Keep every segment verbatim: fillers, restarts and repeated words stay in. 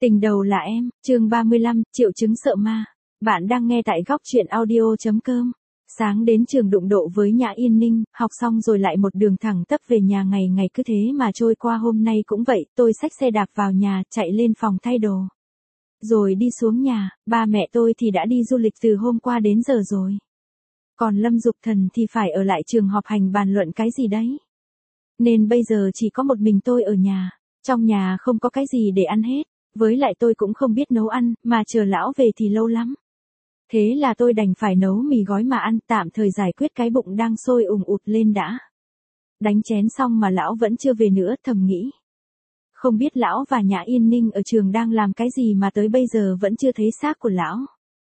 Tình đầu là em, chương ba mươi lăm, triệu chứng sợ ma. Bạn đang nghe tại góc truyện audio chấm com. Sáng đến trường đụng độ với Nhã Yên Ninh, học xong rồi lại một đường thẳng tắp về nhà, ngày ngày cứ thế mà trôi qua. Hôm nay cũng vậy, tôi xách xe đạp vào nhà, chạy lên phòng thay đồ. Rồi đi xuống nhà, ba mẹ tôi thì đã đi du lịch từ hôm qua đến giờ rồi. Còn Lâm Dục Thần thì phải ở lại trường họp hành bàn luận cái gì đấy. Nên bây giờ chỉ có một mình tôi ở nhà, trong nhà không có cái gì để ăn hết. Với lại tôi cũng không biết nấu ăn, mà chờ lão về thì lâu lắm. Thế là tôi đành phải nấu mì gói mà ăn, tạm thời giải quyết cái bụng đang sôi ùng ụt lên đã. Đánh chén xong mà lão vẫn chưa về nữa, thầm nghĩ. Không biết lão và Nhã Yên Ninh ở trường đang làm cái gì mà tới bây giờ vẫn chưa thấy xác của lão.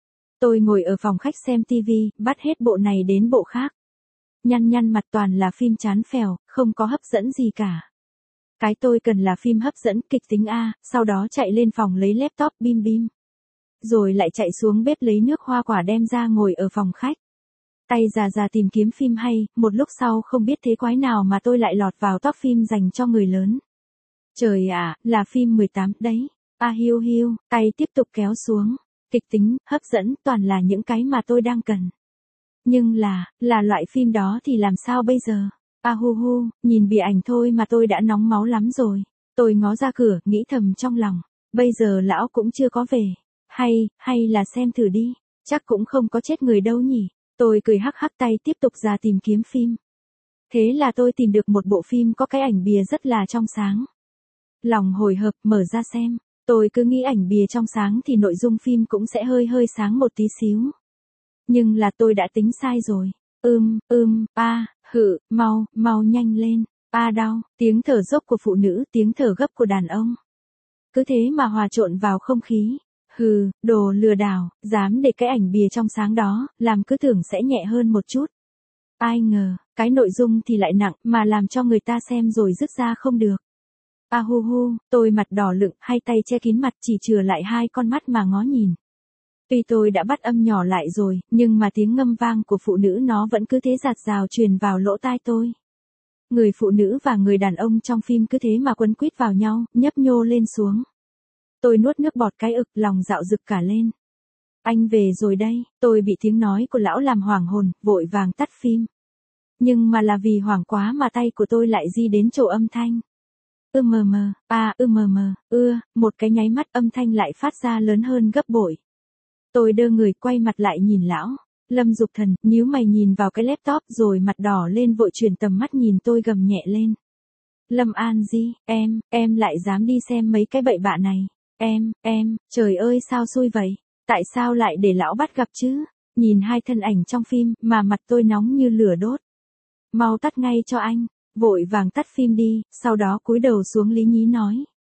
Tôi ngồi ở phòng khách xem tivi, bắt hết bộ này đến bộ khác. Nhăn nhăn mặt, toàn là phim chán phèo, không có hấp dẫn gì cả. Cái tôi cần là phim hấp dẫn, kịch tính A, sau đó chạy lên phòng lấy laptop bim bim. Rồi lại chạy xuống bếp lấy nước hoa quả đem ra ngồi ở phòng khách. Tay già già tìm kiếm phim hay, một lúc sau không biết thế quái nào mà tôi lại lọt vào top phim dành cho người lớn. Trời ạ, à, là phim mười tám đấy. A hiu hiu, tay tiếp tục kéo xuống. Kịch tính, hấp dẫn, toàn là những cái mà tôi đang cần. Nhưng là, là loại phim đó thì làm sao bây giờ? A hu hu, nhìn bìa ảnh thôi mà tôi đã nóng máu lắm rồi. Tôi ngó ra cửa, nghĩ thầm trong lòng. Bây giờ lão cũng chưa có về. Hay, hay là xem thử đi. Chắc cũng không có chết người đâu nhỉ. Tôi cười hắc hắc, tay tiếp tục ra tìm kiếm phim. Thế là tôi tìm được một bộ phim có cái ảnh bìa rất là trong sáng. Lòng hồi hộp, mở ra xem. Tôi cứ nghĩ ảnh bìa trong sáng thì nội dung phim cũng sẽ hơi hơi sáng một tí xíu. Nhưng là tôi đã tính sai rồi. Ưm, ưm, a, hự, mau, mau nhanh lên. A đau, tiếng thở dốc của phụ nữ, tiếng thở gấp của đàn ông. Cứ thế mà hòa trộn vào không khí. Hừ, đồ lừa đảo, dám để cái ảnh bìa trong sáng đó, làm cứ tưởng sẽ nhẹ hơn một chút. Ai ngờ, cái nội dung thì lại nặng, mà làm cho người ta xem rồi dứt ra không được. A hu hu, tôi mặt đỏ lựng, hai tay che kín mặt, chỉ chừa lại hai con mắt mà ngó nhìn. Tuy tôi đã bắt âm nhỏ lại rồi, nhưng mà tiếng ngâm vang của phụ nữ nó vẫn cứ thế rạt rào truyền vào lỗ tai tôi. Người phụ nữ và người đàn ông trong phim cứ thế mà quấn quýt vào nhau, nhấp nhô lên xuống. Tôi nuốt nước bọt cái ực, lòng dạo rực cả lên. Anh về rồi đây, tôi bị tiếng nói của lão làm hoảng hồn, vội vàng tắt phim. Nhưng mà là vì hoảng quá mà tay của tôi lại di đến chỗ âm thanh. Ư mờ mờ, à ư mờ mờ, ưa, một cái nháy mắt âm thanh lại phát ra lớn hơn gấp bội. Tôi đơ người quay mặt lại nhìn lão. Lâm Dục Thần, nhíu mày nhìn vào cái laptop rồi mặt đỏ lên vội chuyển tầm mắt nhìn tôi gầm nhẹ lên. Lâm An Di, em, em lại dám đi xem mấy cái bậy bạ này. Em, em, trời ơi sao xui vậy? Tại sao lại để lão bắt gặp chứ? Nhìn hai thân ảnh trong phim mà mặt tôi nóng như lửa đốt. Mau tắt ngay cho anh. Vội vàng tắt phim đi, sau đó cúi đầu xuống lý nhí nói.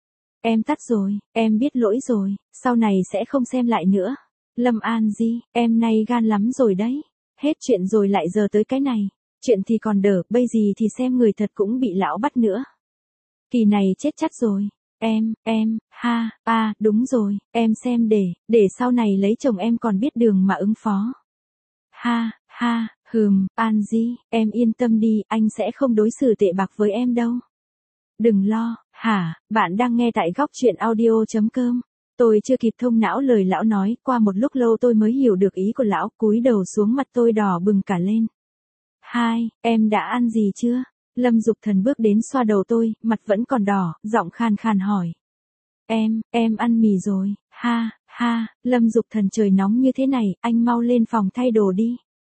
Em tắt rồi, em biết lỗi rồi, sau này sẽ không xem lại nữa. Lâm An Di, em nay gan lắm rồi đấy. Hết chuyện rồi lại giờ tới cái này. Chuyện thì còn đỡ, bây gì thì xem người thật cũng bị lão bắt nữa. Kỳ này chết chắc rồi. Em, em, ha, à, đúng rồi, em xem để, để sau này lấy chồng em còn biết đường mà ứng phó. Ha, ha, hừm, An Di, em yên tâm đi, anh sẽ không đối xử tệ bạc với em đâu. Đừng lo, hả, bạn đang nghe tại góc truyện audio chấm com. Tôi chưa kịp thông não lời lão nói, qua một lúc lâu tôi mới hiểu được ý của lão, cúi đầu xuống, mặt tôi đỏ bừng cả lên. Hai, em đã ăn gì chưa? Lâm Dục Thần bước đến xoa đầu tôi, mặt vẫn còn đỏ, giọng khan khan hỏi. Em, em ăn mì rồi, ha, ha, Lâm Dục Thần, trời nóng như thế này, anh mau lên phòng thay đồ đi.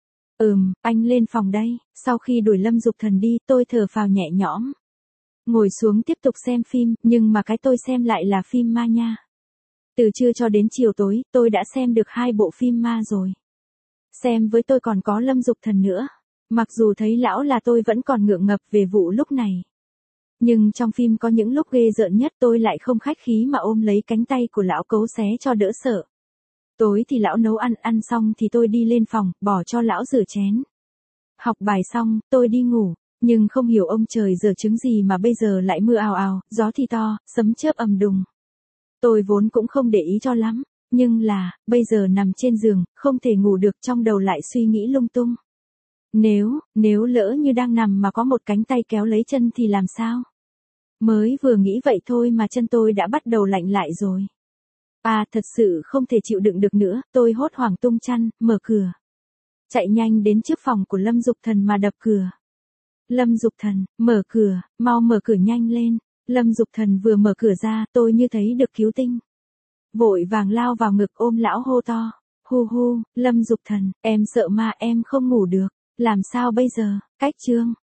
Ừm, anh lên phòng đây. Sau khi đuổi Lâm Dục Thần đi, tôi thở phào nhẹ nhõm. Ngồi xuống tiếp tục xem phim, nhưng mà cái tôi xem lại là phim ma nha. Từ trưa cho đến chiều tối, tôi đã xem được hai bộ phim ma rồi. Xem với tôi còn có Lâm Dục Thần nữa. Mặc dù thấy lão là tôi vẫn còn ngượng ngập về vụ lúc này. Nhưng trong phim có những lúc ghê rợn nhất, tôi lại không khách khí mà ôm lấy cánh tay của lão cấu xé cho đỡ sợ. Tối thì lão nấu ăn, ăn xong thì tôi đi lên phòng, bỏ cho lão rửa chén. Học bài xong, tôi đi ngủ, nhưng không hiểu ông trời giở trứng gì mà bây giờ lại mưa ào ào, gió thì to, sấm chớp ầm đùng. Tôi vốn cũng không để ý cho lắm, nhưng là, bây giờ nằm trên giường, không thể ngủ được, trong đầu lại suy nghĩ lung tung. Nếu, nếu lỡ như đang nằm mà có một cánh tay kéo lấy chân thì làm sao? Mới vừa nghĩ vậy thôi mà chân tôi đã bắt đầu lạnh lại rồi. À thật sự không thể chịu đựng được nữa, tôi hốt hoảng tung chăn, mở cửa. Chạy nhanh đến trước phòng của Lâm Dục Thần mà đập cửa. Lâm Dục Thần, mở cửa, mau mở cửa nhanh lên. Lâm Dục Thần vừa mở cửa ra, tôi như thấy được cứu tinh. Vội vàng lao vào ngực ôm lão hô to. Hu hu, Lâm Dục Thần, em sợ ma em không ngủ được. Làm sao bây giờ, cách chương.